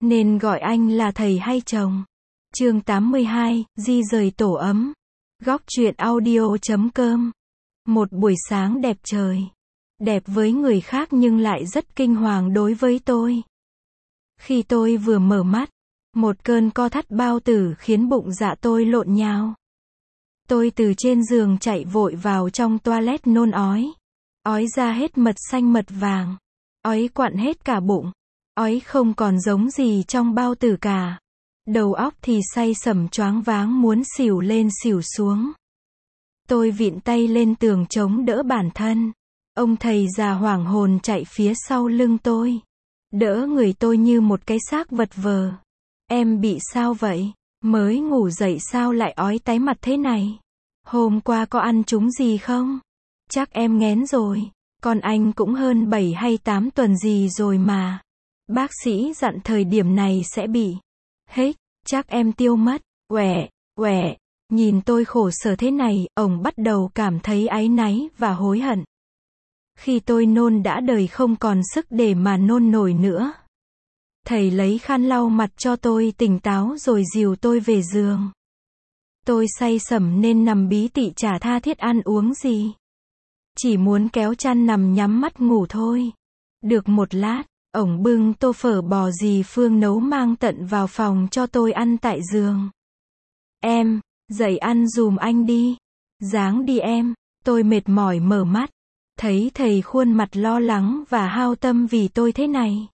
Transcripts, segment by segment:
Nên gọi anh là thầy hay chồng? Chương 82, di rời tổ ấm. Góc truyện audio.com. Một buổi sáng đẹp trời. Đẹp với người khác nhưng lại rất kinh hoàng đối với tôi. Khi tôi vừa mở mắt, một cơn co thắt bao tử khiến bụng dạ tôi lộn nhào. Tôi từ trên giường chạy vội vào trong toilet nôn ói. Ói ra hết mật xanh mật vàng. Ói quặn hết cả bụng. Ói không còn giống gì trong bao tử cả. Đầu óc thì say sẩm choáng váng muốn xỉu lên xỉu xuống. Tôi vịn tay lên tường chống đỡ bản thân. Ông thầy già hoảng hồn chạy phía sau lưng tôi. Đỡ người tôi như một cái xác vật vờ. Em bị sao vậy? Mới ngủ dậy sao lại ói tái mặt thế này? Hôm qua có ăn trúng gì không? Chắc em nghén rồi. Con anh cũng hơn 7 hay 8 tuần gì rồi mà. Bác sĩ dặn thời điểm này sẽ bị hết, chắc em tiêu mất. Quẻ. Nhìn tôi khổ sở thế này, ông bắt đầu cảm thấy áy náy và hối hận. Khi tôi nôn đã đời không còn sức để mà nôn nổi nữa. Thầy lấy khăn lau mặt cho tôi tỉnh táo rồi dìu tôi về giường. Tôi say sẩm nên nằm bí tị chả tha thiết ăn uống gì. Chỉ muốn kéo chăn nằm nhắm mắt ngủ thôi. Được một lát, ổng bưng tô phở bò dì Phương nấu mang tận vào phòng cho tôi ăn tại giường. Em, dậy ăn dùm anh đi. Ráng đi em. Tôi mệt mỏi mở mắt. Thấy thầy khuôn mặt lo lắng và hao tâm vì tôi thế này.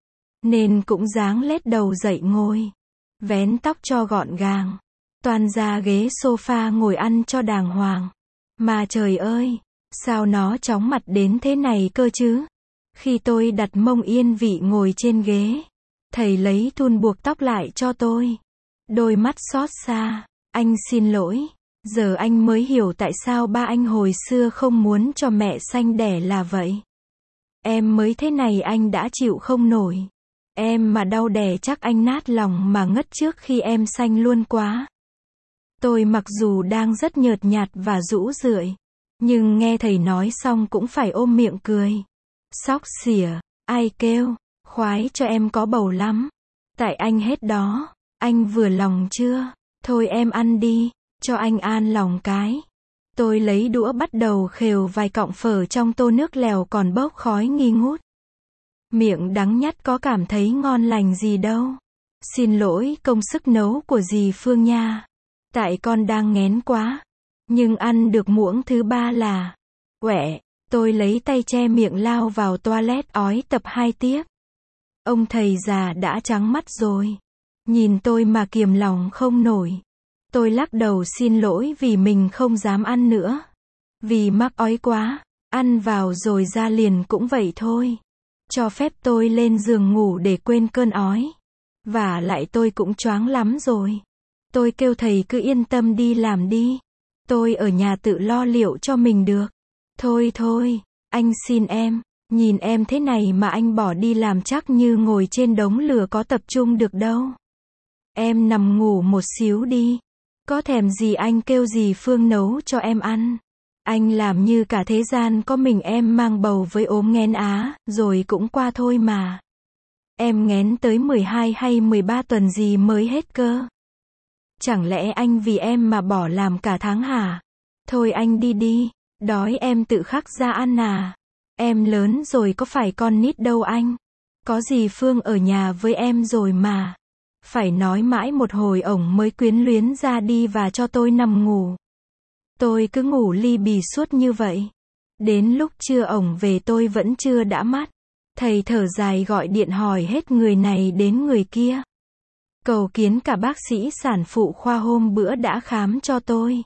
Nên cũng ráng lết đầu dậy ngồi. Vén tóc cho gọn gàng. Toan ra ghế sofa ngồi ăn cho đàng hoàng. Mà trời ơi, sao nó chóng mặt đến thế này cơ chứ? Khi tôi đặt mông yên vị ngồi trên ghế, thầy lấy thun buộc tóc lại cho tôi. Đôi mắt xót xa. Anh xin lỗi. Giờ anh mới hiểu tại sao ba anh hồi xưa không muốn cho mẹ sanh đẻ là vậy. Em mới thế này anh đã chịu không nổi. Em mà đau đẻ chắc anh nát lòng mà ngất trước khi em sanh luôn quá. Tôi mặc dù đang rất nhợt nhạt và rũ rượi, nhưng nghe thầy nói xong cũng phải ôm miệng cười. Xóc xỉa, ai kêu, khoái cho em có bầu lắm. Tại anh hết đó, anh vừa lòng chưa? Thôi em ăn đi, cho anh an lòng cái. Tôi lấy đũa bắt đầu khều vài cọng phở trong tô nước lèo còn bốc khói nghi ngút. Miệng đắng nhắt có cảm thấy ngon lành gì đâu. Xin lỗi công sức nấu của dì Phương nha. Tại con đang nghén quá. Nhưng ăn được muỗng thứ 3 là quẻ. Tôi lấy tay che miệng lao vào toilet ói tập 2 tiếp. Ông thầy già đã trắng mắt rồi. Nhìn tôi mà kiềm lòng không nổi. Tôi lắc đầu xin lỗi vì mình không dám ăn nữa. Vì mắc ói quá. Ăn vào rồi ra liền cũng vậy thôi. Cho phép tôi lên giường ngủ để quên cơn ói. Và lại tôi cũng choáng lắm rồi. Tôi kêu thầy cứ yên tâm đi làm đi. Tôi ở nhà tự lo liệu cho mình được. Thôi, anh xin em. Nhìn em thế này mà anh bỏ đi làm chắc như ngồi trên đống lửa có tập trung được đâu. Em nằm ngủ một xíu đi. Có thèm gì anh kêu dì Phương nấu cho em ăn. Anh làm như cả thế gian có mình em mang bầu với ốm nghén á, rồi cũng qua thôi mà. Em nghén tới 12 hay 13 tuần gì mới hết cơ. Chẳng lẽ anh vì em mà bỏ làm cả tháng hả? Thôi anh đi, đói em tự khắc ra ăn à. Em lớn rồi có phải con nít đâu anh. Có dì Phương ở nhà với em rồi mà. Phải nói mãi một hồi ổng mới quyến luyến ra đi và cho tôi nằm ngủ. Tôi cứ ngủ li bì suốt như vậy. Đến lúc trưa ổng về tôi vẫn chưa đã mắt. Thầy thở dài gọi điện hỏi hết người này đến người kia. Cầu kiến cả bác sĩ sản phụ khoa hôm bữa đã khám cho tôi.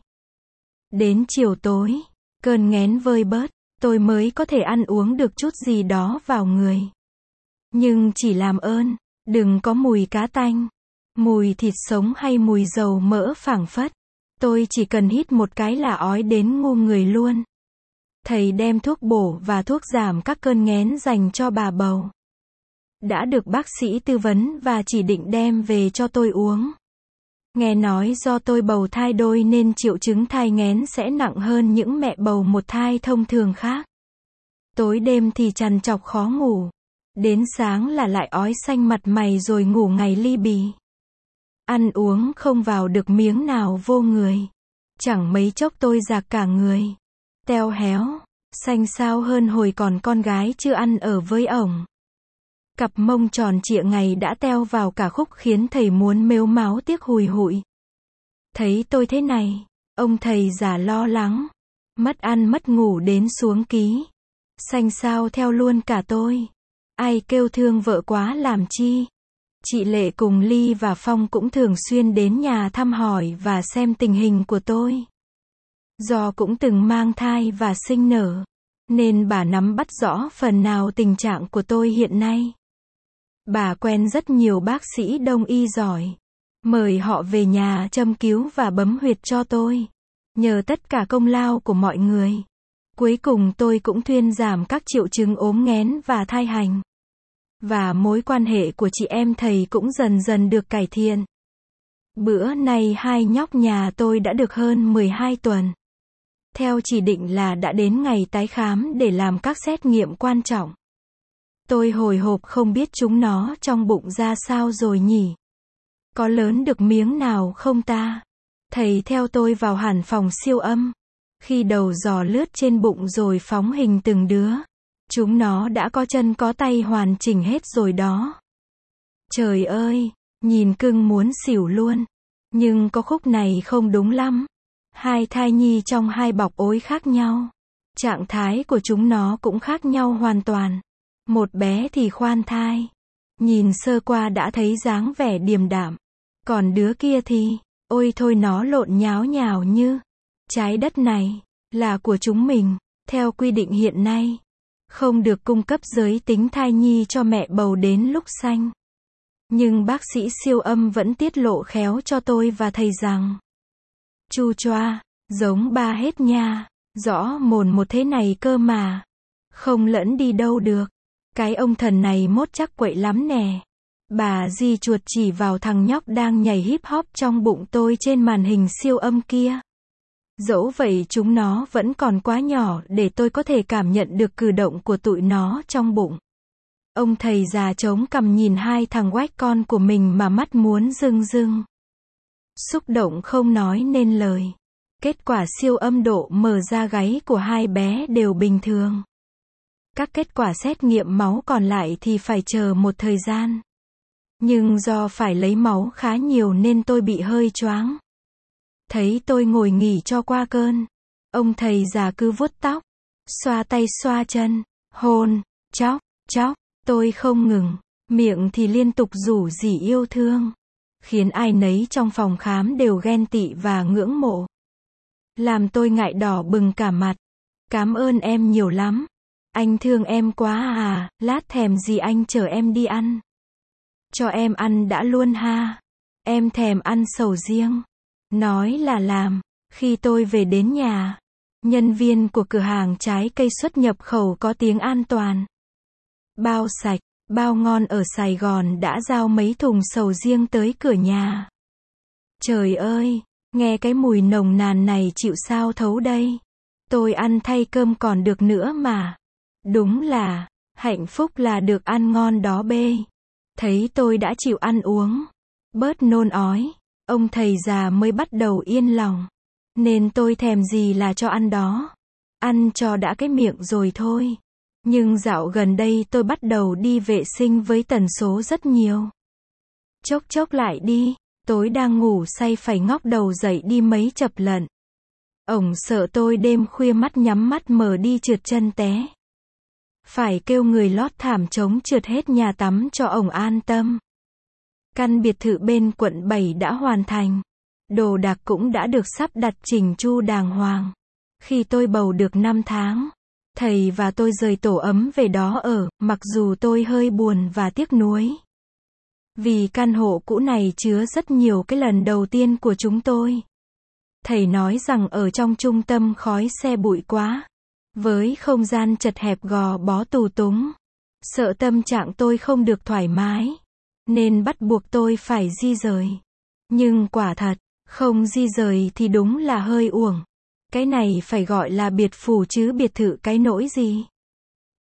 Đến chiều tối, cơn nghén vơi bớt, tôi mới có thể ăn uống được chút gì đó vào người. Nhưng chỉ làm ơn, đừng có mùi cá tanh, mùi thịt sống hay mùi dầu mỡ phảng phất. Tôi chỉ cần hít một cái là ói đến ngu người luôn. Thầy đem thuốc bổ và thuốc giảm các cơn nghén dành cho bà bầu. Đã được bác sĩ tư vấn và chỉ định đem về cho tôi uống. Nghe nói do tôi bầu thai đôi nên triệu chứng thai nghén sẽ nặng hơn những mẹ bầu một thai thông thường khác. Tối đêm thì trằn trọc khó ngủ. Đến sáng là lại ói xanh mặt mày rồi ngủ ngày li bì. Ăn uống không vào được miếng nào vô người. Chẳng mấy chốc tôi rạc cả người. Teo héo, xanh xao hơn hồi còn con gái chưa ăn ở với ổng. Cặp mông tròn trịa ngày đã teo vào cả khúc khiến thầy muốn mếu máo tiếc hùi hụi. Thấy tôi thế này, ông thầy già lo lắng. Mất ăn mất ngủ đến xuống ký. Xanh xao theo luôn cả tôi. Ai kêu thương vợ quá làm chi. Chị Lệ cùng Ly và Phong cũng thường xuyên đến nhà thăm hỏi và xem tình hình của tôi. Do cũng từng mang thai và sinh nở, nên bà nắm bắt rõ phần nào tình trạng của tôi hiện nay. Bà quen rất nhiều bác sĩ đông y giỏi. Mời họ về nhà châm cứu và bấm huyệt cho tôi. Nhờ tất cả công lao của mọi người. Cuối cùng tôi cũng thuyên giảm các triệu chứng ốm nghén và thai hành. Và mối quan hệ của chị em thầy cũng dần dần được cải thiện. Bữa nay hai nhóc nhà tôi đã được hơn 12 tuần. Theo chỉ định là đã đến ngày tái khám để làm các xét nghiệm quan trọng. Tôi hồi hộp không biết chúng nó trong bụng ra sao rồi nhỉ. Có lớn được miếng nào không ta? Thầy theo tôi vào hẳn phòng siêu âm. Khi đầu dò lướt trên bụng rồi phóng hình từng đứa. Chúng nó đã có chân có tay hoàn chỉnh hết rồi đó. Trời ơi, nhìn cưng muốn xỉu luôn. Nhưng có khúc này không đúng lắm. Hai thai nhi trong hai bọc ối khác nhau. Trạng thái của chúng nó cũng khác nhau hoàn toàn. Một bé thì khoan thai. Nhìn sơ qua đã thấy dáng vẻ điềm đạm. Còn đứa kia thì, ôi thôi nó lộn nháo nhào như. Trái đất này, là của chúng mình, theo quy định hiện nay. Không được cung cấp giới tính thai nhi cho mẹ bầu đến lúc sanh. Nhưng bác sĩ siêu âm vẫn tiết lộ khéo cho tôi và thầy rằng. Chu choa, giống ba hết nha. Rõ mồn một thế này cơ mà. Không lẫn đi đâu được. Cái ông thần này mốt chắc quậy lắm nè. Bà di chuột chỉ vào thằng nhóc đang nhảy hip hop trong bụng tôi trên màn hình siêu âm kia. Dẫu vậy chúng nó vẫn còn quá nhỏ để tôi có thể cảm nhận được cử động của tụi nó trong bụng. Ông thầy già chống cằm nhìn hai thằng quách con của mình mà mắt muốn rưng rưng. Xúc động không nói nên lời. Kết quả siêu âm độ mở ra gáy của hai bé đều bình thường. Các kết quả xét nghiệm máu còn lại thì phải chờ một thời gian. Nhưng do phải lấy máu khá nhiều nên tôi bị hơi choáng. Thấy tôi ngồi nghỉ cho qua cơn. Ông thầy già cứ vuốt tóc, xoa tay xoa chân, hôn, chóc, chóc. Tôi không ngừng, miệng thì liên tục rủ rỉ yêu thương. Khiến ai nấy trong phòng khám đều ghen tị và ngưỡng mộ. Làm tôi ngại đỏ bừng cả mặt. Cảm ơn em nhiều lắm. Anh thương em quá à, lát thèm gì anh chở em đi ăn. Cho em ăn đã luôn ha. Em thèm ăn sầu riêng. Nói là làm. Khi tôi về đến nhà, nhân viên của cửa hàng trái cây xuất nhập khẩu có tiếng an toàn. Bao sạch, bao ngon ở Sài Gòn đã giao mấy thùng sầu riêng tới cửa nhà. Trời ơi, nghe cái mùi nồng nàn này chịu sao thấu đây. Tôi ăn thay cơm còn được nữa mà. Đúng là, hạnh phúc là được ăn ngon đó bê. Thấy tôi đã chịu ăn uống, bớt nôn ói, ông thầy già mới bắt đầu yên lòng. Nên tôi thèm gì là cho ăn đó. Ăn cho đã cái miệng rồi thôi. Nhưng dạo gần đây tôi bắt đầu đi vệ sinh với tần số rất nhiều. Chốc chốc lại đi, tối đang ngủ say phải ngóc đầu dậy đi mấy chập lận. Ổng sợ tôi đêm khuya mắt nhắm mắt mở đi trượt chân té. Phải kêu người lót thảm chống trượt hết nhà tắm cho ổng an tâm. Căn biệt thự bên quận 7 đã hoàn thành. Đồ đạc cũng đã được sắp đặt chỉnh chu đàng hoàng. Khi tôi bầu được 5 tháng, thầy và tôi rời tổ ấm về đó ở, mặc dù tôi hơi buồn và tiếc nuối. Vì căn hộ cũ này chứa rất nhiều cái lần đầu tiên của chúng tôi. Thầy nói rằng ở trong trung tâm khói xe bụi quá. Với không gian chật hẹp gò bó tù túng. Sợ tâm trạng tôi không được thoải mái. Nên bắt buộc tôi phải di rời. Nhưng quả thật, không di rời thì đúng là hơi uổng. Cái này phải gọi là biệt phủ chứ biệt thự cái nỗi gì.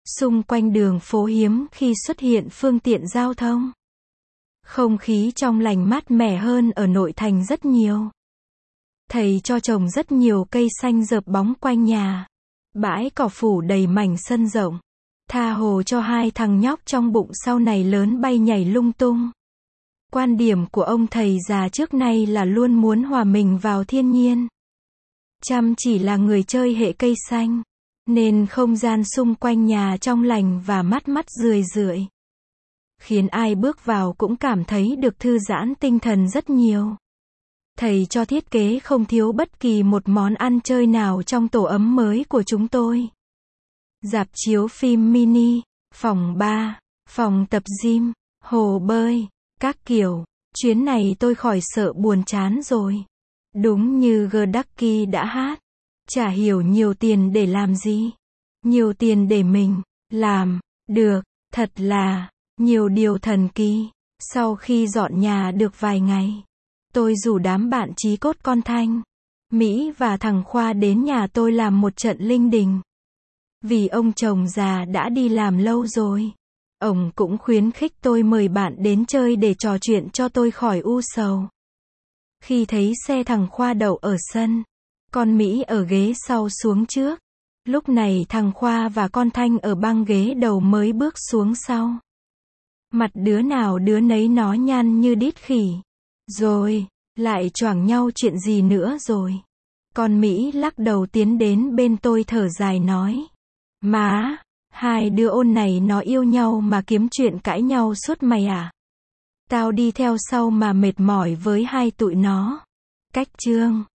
Xung quanh đường phố hiếm khi xuất hiện phương tiện giao thông. Không khí trong lành mát mẻ hơn ở nội thành rất nhiều. Thầy cho trồng rất nhiều cây xanh rợp bóng quanh nhà. Bãi cỏ phủ đầy mảnh sân rộng. Tha hồ cho hai thằng nhóc trong bụng sau này lớn bay nhảy lung tung. Quan điểm của ông thầy già trước nay là luôn muốn hòa mình vào thiên nhiên. Chăm chỉ là người chơi hệ cây xanh, nên không gian xung quanh nhà trong lành và mát mắt rười rượi. Khiến ai bước vào cũng cảm thấy được thư giãn tinh thần rất nhiều. Thầy cho thiết kế không thiếu bất kỳ một món ăn chơi nào trong tổ ấm mới của chúng tôi. Rạp chiếu phim mini, phòng bar, phòng tập gym, hồ bơi, các kiểu. Chuyến này tôi khỏi sợ buồn chán rồi. Đúng như Gducky đã hát. Chả hiểu nhiều tiền để làm gì. Nhiều tiền để mình làm được, thật là nhiều điều thần kỳ. Sau khi dọn nhà được vài ngày, tôi rủ đám bạn chí cốt con Thanh, Mỹ và thằng Khoa đến nhà tôi làm một trận linh đình. Vì ông chồng già đã đi làm lâu rồi. Ông cũng khuyến khích tôi mời bạn đến chơi để trò chuyện cho tôi khỏi u sầu. Khi thấy xe thằng Khoa đậu ở sân, con Mỹ ở ghế sau xuống trước. Lúc này thằng Khoa và con Thanh ở băng ghế đầu mới bước xuống sau. Mặt đứa nào đứa nấy nó nhăn như đít khỉ. Rồi, lại choảng nhau chuyện gì nữa rồi. Con Mỹ lắc đầu tiến đến bên tôi thở dài nói. Má, hai đứa ôn này nó yêu nhau mà kiếm chuyện cãi nhau suốt mày à? Tao đi theo sau mà mệt mỏi với hai tụi nó. Cách chương